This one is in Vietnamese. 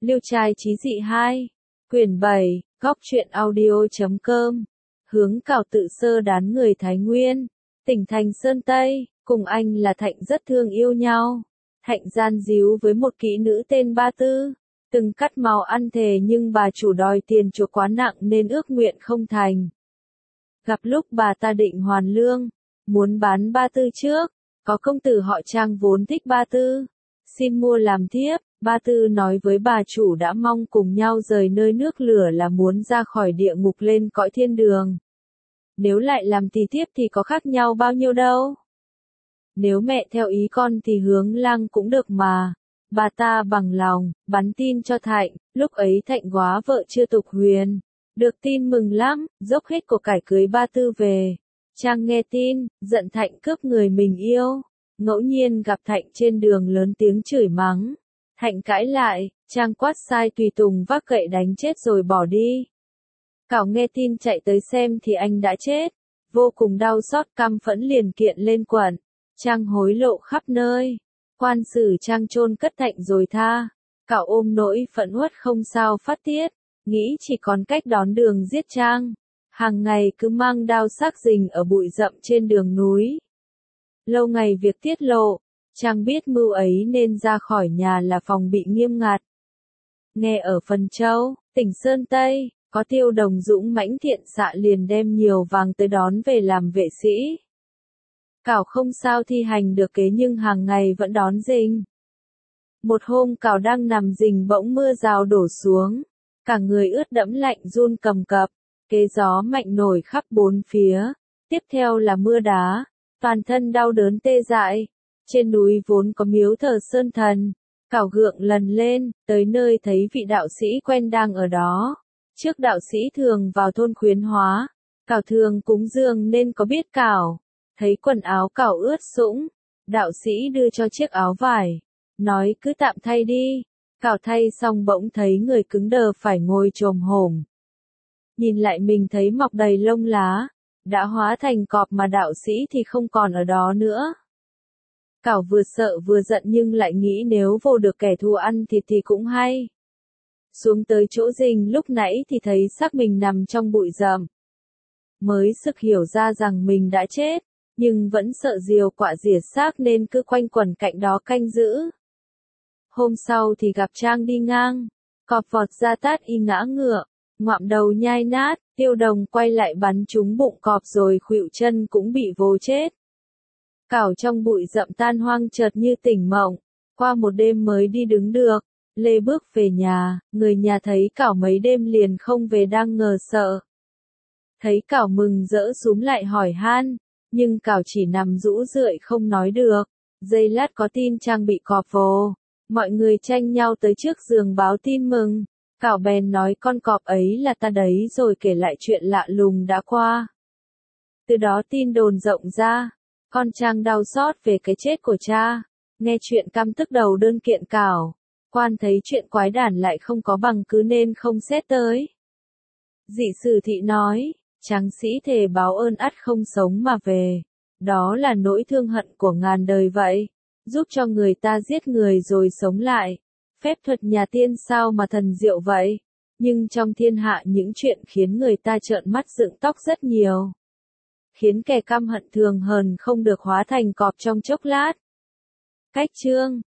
Liêu trai chí dị 2, quyển 7, góc truyện audio.com. Hướng Cảo tự sơ đán người Thái Nguyên, tỉnh thành Sơn Tây, cùng anh là Thạnh rất thương yêu nhau. Thạnh gian díu với một kỹ nữ tên Ba Tư, từng cắt máu ăn thề nhưng bà chủ đòi tiền chuộc quá nặng nên ước nguyện không thành. Gặp lúc bà ta định hoàn lương, muốn bán Ba Tư trước, có công tử họ Trang vốn thích Ba Tư, xin mua làm thiếp. Ba Tư nói với bà chủ đã mong cùng nhau rời nơi nước lửa là muốn ra khỏi địa ngục lên cõi thiên đường. Nếu lại làm tỳ thiếp thì có khác nhau bao nhiêu đâu. Nếu mẹ theo ý con thì hướng lang cũng được mà. Bà ta bằng lòng, bắn tin cho Thạnh, lúc ấy Thạnh góa vợ chưa tục huyền. Được tin mừng lắm, dốc hết của cải cưới Ba Tư về. Trang nghe tin, giận Thạnh cướp người mình yêu. Ngẫu nhiên gặp Thạnh trên đường lớn tiếng chửi mắng. Thạnh cãi lại, Trang quát sai tùy tùng vác gậy đánh chết rồi bỏ đi. Cảo nghe tin chạy tới xem thì anh đã chết. Vô cùng đau xót căm phẫn liền kiện lên quận. Trang hối lộ khắp nơi. Quan xử Trang chôn cất Thạnh rồi tha. Cảo ôm nỗi phẫn uất không sao phát tiết. Nghĩ chỉ còn cách đón đường giết Trang. Hàng ngày cứ mang đao xác rình ở bụi rậm trên đường núi. Lâu ngày việc tiết lộ. Trang biết mưu ấy nên ra khỏi nhà là phòng bị nghiêm ngặt. Nghe ở Phần Châu, tỉnh Sơn Tây, có Tiêu Đồng dũng mãnh thiện xạ liền đem nhiều vàng tới đón về làm vệ sĩ. Cảo không sao thi hành được kế nhưng hàng ngày vẫn đón rình. Một hôm Cảo đang nằm rình bỗng mưa rào đổ xuống. Cả người ướt đẫm lạnh run cầm cập. Kế gió mạnh nổi khắp bốn phía. Tiếp theo là mưa đá. Toàn thân đau đớn tê dại. Trên núi vốn có miếu thờ Sơn Thần. Cảo gượng lần lên, tới nơi thấy vị đạo sĩ quen đang ở đó. Trước đạo sĩ thường vào thôn Khuyến Hóa. Cảo thường cúng dường nên có biết Cảo. Thấy quần áo Cảo ướt sũng. Đạo sĩ đưa cho chiếc áo vải. Nói cứ tạm thay đi. Cảo thay xong bỗng thấy người cứng đờ phải ngồi chồm hổm. Nhìn lại mình thấy mọc đầy lông lá. Đã hóa thành cọp mà đạo sĩ thì không còn ở đó nữa. Cảo vừa sợ vừa giận nhưng lại nghĩ nếu vô được kẻ thù ăn thịt thì cũng hay. Xuống tới chỗ rình lúc nãy thì thấy xác mình nằm trong bụi rậm. Mới sực hiểu ra rằng mình đã chết, nhưng vẫn sợ diều quạ rỉa xác nên cứ quanh quẩn cạnh đó canh giữ. Hôm sau thì gặp Trang đi ngang, cọp vọt ra tát y ngã ngựa, ngoạm đầu nhai nát, Tiêu Đồng quay lại bắn trúng bụng cọp rồi khuỵu chân cũng bị vồ chết. Cảo trong bụi rậm tan hoang chợt như tỉnh mộng, qua một đêm mới đi đứng được, lê bước về nhà, người nhà thấy Cảo mấy đêm liền không về đang ngờ sợ. Thấy Cảo mừng rỡ xúm lại hỏi han, nhưng Cảo chỉ nằm rũ rượi không nói được. Giây lát có tin Trang bị cọp vồ, mọi người tranh nhau tới trước giường báo tin mừng. Cảo bèn nói con cọp ấy là ta đấy rồi kể lại chuyện lạ lùng đã qua. Từ đó tin đồn rộng ra. Con Trang đau xót về cái chết của cha, nghe chuyện căm tức đầu đơn kiện Cảo. Quan thấy chuyện quái đản lại không có bằng cứ nên không xét tới. Dị Sử Thị nói, tráng sĩ thề báo ơn ắt không sống mà về. Đó là nỗi thương hận của ngàn đời vậy, giúp cho người ta giết người rồi sống lại. Phép thuật nhà tiên sao mà thần diệu vậy, nhưng trong thiên hạ những chuyện khiến người ta trợn mắt dựng tóc rất nhiều. Khiến kẻ căm hận thường hờn không được hóa thành cọp trong chốc lát. Cách chương